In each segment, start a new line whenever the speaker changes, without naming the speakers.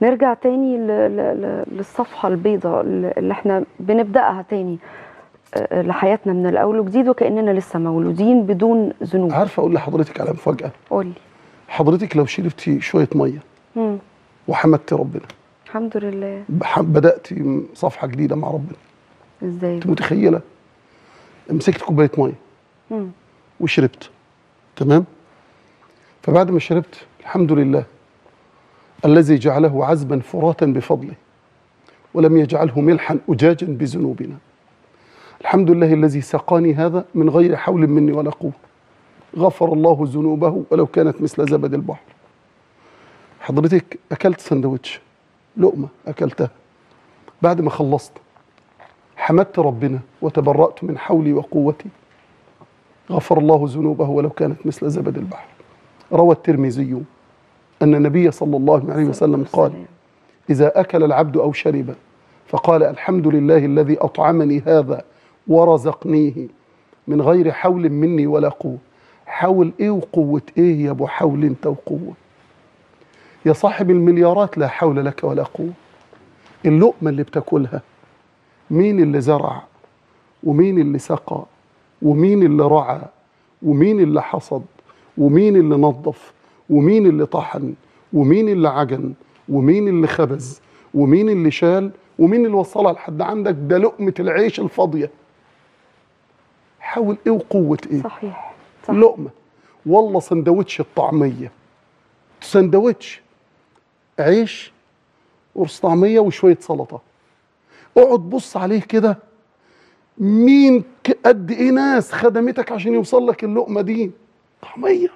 نرجع تاني للصفحة البيضاء اللي احنا بنبدأها تاني لحياتنا من الأول وجديد، وكأننا لسه مولودين بدون ذنوب.
عارفة أقول لحضرتك على مفاجأة؟
قولي.
حضرتك لو شربتي شوية مية وحمدتي ربنا،
الحمد لله،
بدأتي صفحة جديدة مع ربنا.
ازاي؟
انت متخيلة؟ مسكت كوباية مية وشربت، تمام؟ فبعد ما شربت، الحمد لله الذي جعله عذبا فراتا بفضله ولم يجعله ملحا أجاجا بذنوبنا. الحمد لله الذي سقاني هذا من غير حول مني ولا قوة. غفر الله ذنوبه ولو كانت مثل زبد البحر. حضرتك أكلت سندوتش، لقمة أكلتها، بعد ما خلصت حمدت ربنا وتبرأت من حولي وقوتي، غفر الله ذنوبه ولو كانت مثل زبد البحر. روى الترمذي أن النبي صلى الله عليه وسلم قال: إذا أكل العبد أو شرب فقال الحمد لله الذي أطعمني هذا ورزقنيه من غير حول مني ولا قوة. حول إيه وقوة إيه يا أبو حول أنت وقوة؟ يا صاحب المليارات لا حول لك ولا قوة. اللقمة اللي بتاكلها مين اللي زرع ومين اللي سقى ومين اللي رعى ومين اللي حصد ومين اللي نظف ومين اللي طحن ومين اللي عجن ومين اللي خبز ومين اللي شال ومين اللي وصلها لحد عندك؟ ده لقمة العيش الفاضية. حاول ايه وقوة ايه؟
صحيح.
لقمة. والله سندوتش الطعمية، سندوتش عيش قرص طعمية وشوية سلطة، اقعد بص عليه كده، مين قد ايه ناس خدمتك عشان يوصل لك اللقمة دي؟ طعمية.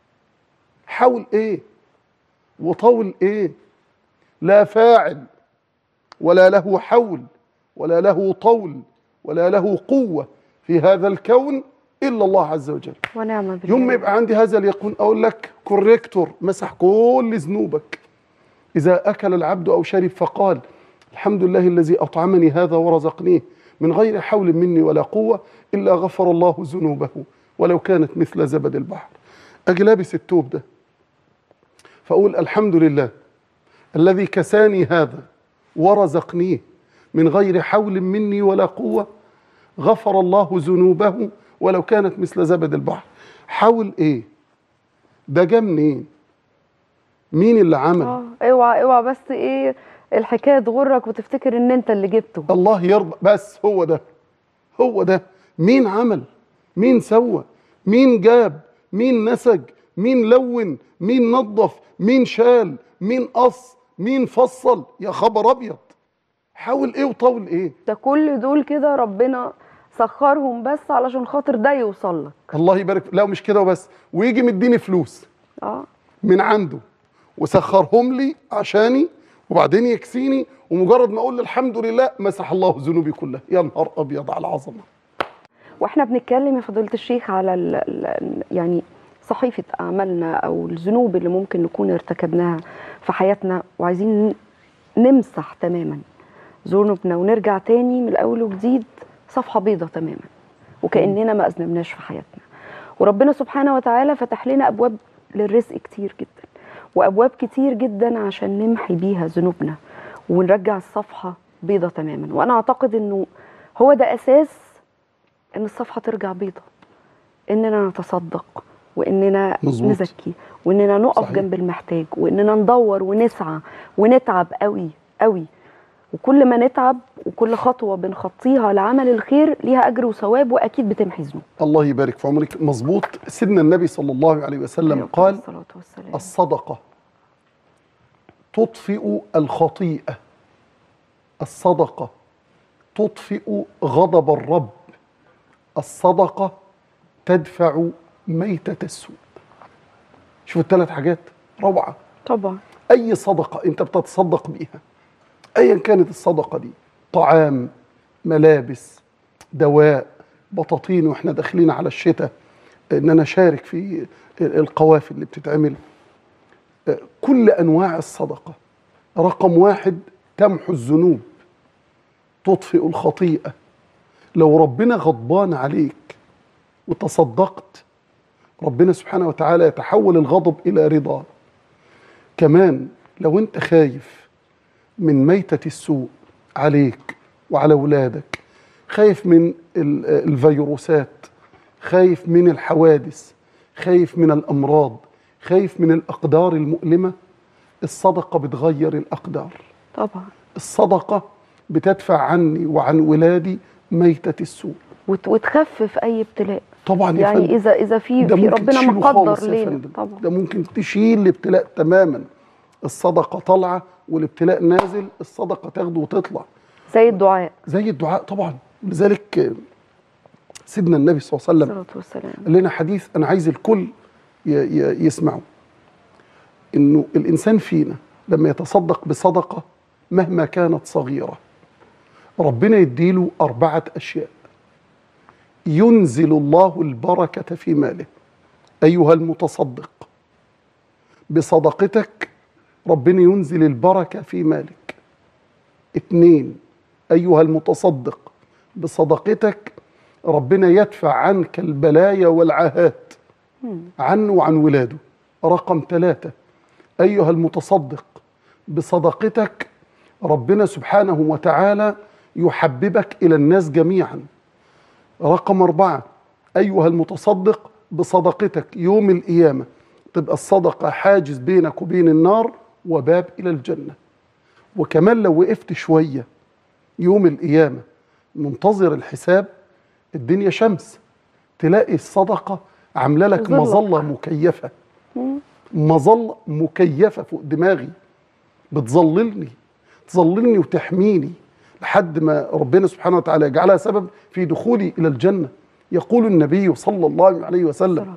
حاول ايه وطول ايه؟ لا فاعل ولا له حول ولا له طول ولا له قوة في هذا الكون إلا الله عز وجل.
ونعم بالله.
يوم ما يبقى عندي هذا اليقين أقول لك كوريكتور مسح كل ذنوبك. إذا أكل العبد أو شرب فقال الحمد لله الذي أطعمني هذا ورزقنيه من غير حول مني ولا قوة إلا غفر الله ذنوبه ولو كانت مثل زبد البحر. أجي لابس التوب ده فأقول الحمد لله الذي كساني هذا ورزقنيه من غير حول مني ولا قوة، غفر الله ذنوبه ولو كانت مثل زبد البحر. حاول ايه؟ ده جه منين؟ مين اللي عمل؟
اوعى بس ايه الحكايه تغرك وتفتكر ان انت اللي جبته.
الله يرضى، بس هو ده. مين عمل؟ مين سوى؟ مين جاب؟ مين نسج؟ مين لون؟ مين نظف؟ مين شال؟ مين قص؟ مين فصل؟ يا خبر ابيض. حاول ايه وطول ايه؟
ده كل دول كده ربنا سخرهم بس علشان خاطر ده يوصل لك.
الله يبارك. لا مش كده وبس، ويجي مديني فلوس من عنده وسخرهم لي عشاني وبعدين يكسيني، ومجرد ما اقول الحمد لله مسح الله ذنوبي كلها. يا نهار ابيض على العظمه.
واحنا بنتكلم يا فضيله الشيخ على يعني صحيفه اعمالنا او الذنوب اللي ممكن نكون ارتكبناها في حياتنا، وعايزين نمسح تماما ذنوبنا ونرجع تاني من الاول وجديد، صفحه بيضة تماما، وكأننا ما أذنبناش في حياتنا. وربنا سبحانه وتعالى فتح لنا أبواب للرزق كتير جدا، وأبواب كتير جدا عشان نمحي بيها ذنوبنا ونرجع الصفحة بيضة تماما. وأنا أعتقد أنه هو ده أساس أن الصفحة ترجع بيضة، أننا نتصدق وأننا نزكي وأننا نقف جنب المحتاج وأننا ندور ونسعى ونتعب قوي قوي. وكل ما نتعب وكل خطوة بنخطيها لعمل الخير ليها أجر وثواب، وأكيد بتمحي ذنوب.
الله يبارك في عمرك. مظبوط. سيدنا النبي صلى الله عليه وسلم قال الصدقة تطفئ الخطيئة، الصدقة تطفئ غضب الرب، الصدقة تدفع ميتة السوء. شوف الثلاث حاجات روعة.
طبعا
أي صدقة أنت بتتصدق بيها أيا كانت الصدقة دي، طعام، ملابس، دواء، بطاطين، وإحنا داخلين على الشتاء إن أنا أشارك في القوافل اللي بتتعمل، كل أنواع الصدقة. رقم واحد تمحو الذنوب، تطفئ الخطيئة. لو ربنا غضبان عليك وتصدقت، ربنا سبحانه وتعالى يتحول الغضب إلى رضا. كمان لو أنت خايف من ميتة السوء عليك وعلى أولادك، خايف من الفيروسات، خايف من الحوادث، خايف من الأمراض، خايف من الأقدار المؤلمة، الصدقة بتغير الأقدار.
طبعا
الصدقة بتدفع عني وعن ولادي ميتة السوء،
وتخفف أي ابتلاء.
طبعا يا
يعني
فندم.
إذا في
ده ممكن
ربنا
تشيله
مقدر
خالص يا
لينا
فندم.
طبعا.
ده ممكن تشيل الابتلاء تماما. الصدقة طالعة والابتلاء نازل، الصدقة تاخده وتطلع.
زي الدعاء.
زي الدعاء طبعا. لذلك سيدنا النبي صلى الله عليه وسلم
الصلاة والسلام
قال لنا حديث أنا عايز الكل يسمعه، إنه الإنسان فينا لما يتصدق بصدقة مهما كانت صغيرة ربنا يديله 4 أشياء. ينزل الله البركة في ماله. أيها المتصدق بصدقتك ربنا ينزل البركة في مالك. 2، أيها المتصدق بصدقتك ربنا يدفع عنك البلايا والعاهات عنه وعن ولاده. رقم 3، أيها المتصدق بصدقتك ربنا سبحانه وتعالى يحببك إلى الناس جميعا. رقم 4، أيها المتصدق بصدقتك يوم القيامة تبقى الصدقة حاجز بينك وبين النار وباب إلى الجنة. وكمان لو وقفت شوية يوم القيامة منتظر الحساب، الدنيا شمس، تلاقي الصدقة عاملة لك مظلة مكيفة، مظلة مكيفة فوق دماغي تظللني وتحميني لحد ما ربنا سبحانه وتعالى يجعلها سبب في دخولي إلى الجنة. يقول النبي صلى الله عليه وسلم: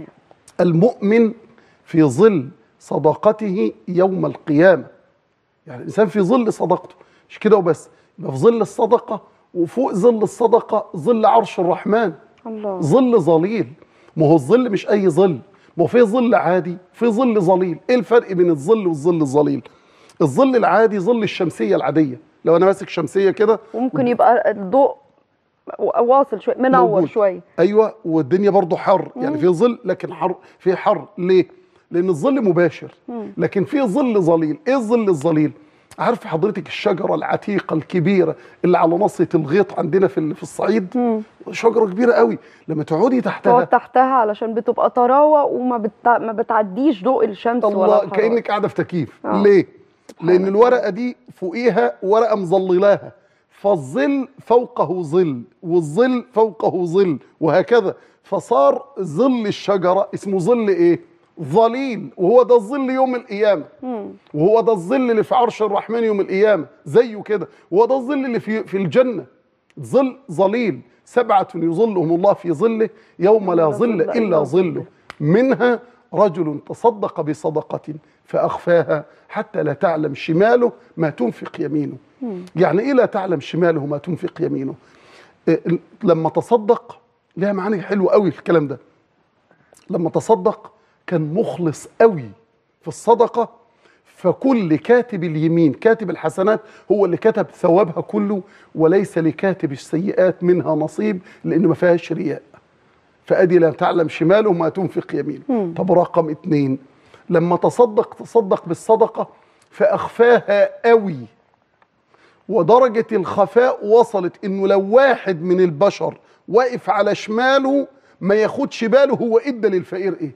المؤمن في ظل صدقته يوم القيامة. يعني الإنسان في ظل صدقته، مش كده وبس، يبقى في ظل الصدقة، وفوق ظل الصدقة ظل عرش الرحمن.
الله.
ظل ظليل. ما هو الظل مش أي ظل، ما هو في ظل عادي في ظل ظليل. إيه الفرق بين الظل والظل الظليل؟ الظل العادي ظل الشمسية العادية، لو أنا ماسك شمسية كده
وممكن يبقى الضوء واصل شوية، منور
موجود.
شوية.
أيوة، والدنيا برضو حر، يعني في ظل لكن حر، في حر. ليه؟ لأن الظل مباشر. لكن في ظل ظليل. إيه الظل الظليل؟ عارف حضرتك الشجرة العتيقة الكبيرة اللي على ناصية الغيط عندنا في الصعيد؟ شجرة كبيرة قوي، لما تقعدي
تقعد تحتها علشان بتبقى طراوة وما ما بتعديش ضوء الشمس ولا
الله،
الحرارة.
كأنك قاعدة في تكييف. ليه؟ لأن الورقة دي فوقيها ورقة مظللاها، فالظل فوقه ظل والظل فوقه ظل وهكذا، فصار ظل الشجرة اسمه ظل ايه؟ ظليل. وهو ده الظل يوم القيامة، وهو ده الظل اللي في عرش الرحمن يوم القيامة زيه كده، وهو ده الظل اللي في الجنة. ظل ظليل. 7 يظلهم الله في ظله يوم لا ظل إلا ظله، منها رجل تصدق بصدقة فأخفاها حتى لا تعلم شماله ما تنفق يمينه. يعني إيه لا تعلم شماله ما تنفق يمينه؟ لما تصدق لها معاني حلوة قوي في الكلام ده. لما تصدق كان مخلص قوي في الصدقة، فكل كاتب اليمين كاتب الحسنات هو اللي كتب ثوابها كله، وليس لكاتب السيئات منها نصيب، لأن ما فيهاش رياء. فأدي لا تعلم شماله ما تنفق يمينه. طب رقم 2، لما تصدق بالصدقة فأخفاها قوي، ودرجة الخفاء وصلت إنه لو واحد من البشر واقف على شماله ما ياخدش باله هو إدى للفقير إيه.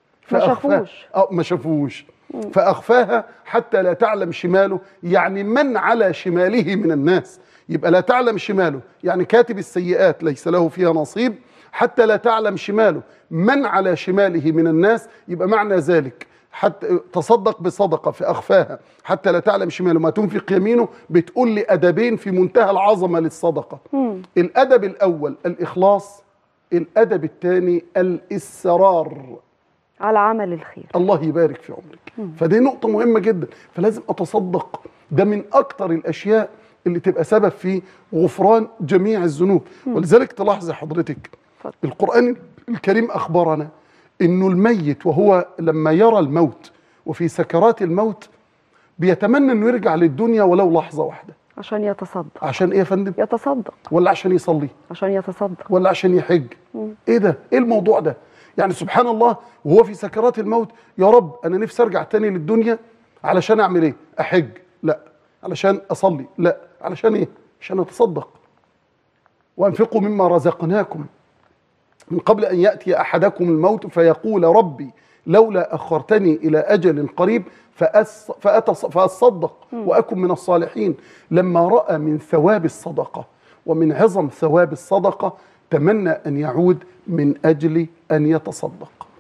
ما شافوش. فأخفاها حتى لا تعلم شماله، يعني من على شماله من الناس. يبقى لا تعلم شماله يعني كاتب السيئات ليس له فيها نصيب، حتى لا تعلم شماله من على شماله من الناس. يبقى معنى ذلك حتى تصدق بصدقة فأخفاها حتى لا تعلم شماله ما تنفق يمينه، بتقول لي أدبين في منتهى العظمة للصدقة. الأدب الأول الإخلاص، الأدب الثاني الإصرار
على عمل الخير.
الله يبارك في عمرك. فدي نقطة مهمة جدا، فلازم أتصدق. ده من أكتر الأشياء اللي تبقى سبب في غفران جميع الذنوب. ولذلك تلاحظ حضرتك القرآن الكريم أخبرنا إنه الميت وهو لما يرى الموت وفي سكرات الموت بيتمنى إنه يرجع للدنيا ولو لحظة واحدة.
عشان يتصدق.
عشان إيه يا فندم؟
يتصدق.
ولا عشان يصلي؟
عشان يتصدق.
ولا عشان يحج؟ إيه ده؟ إيه الموضوع ده؟ يعني سبحان الله وهو في سكرات الموت، يا رب أنا نفسي أرجع تاني للدنيا علشان أعمل إيه؟ أحج. لا، علشان اصلي، لا، علشان ايه؟ عشان اتصدق. وانفقوا مما رزقناكم من قبل ان ياتي احدكم الموت فيقول ربي لولا اخرتني الى اجل قريب فاصدق واكن من الصالحين. لما راى من ثواب الصدقه ومن عظم ثواب الصدقه تمنى ان يعود من اجل ان يتصدق.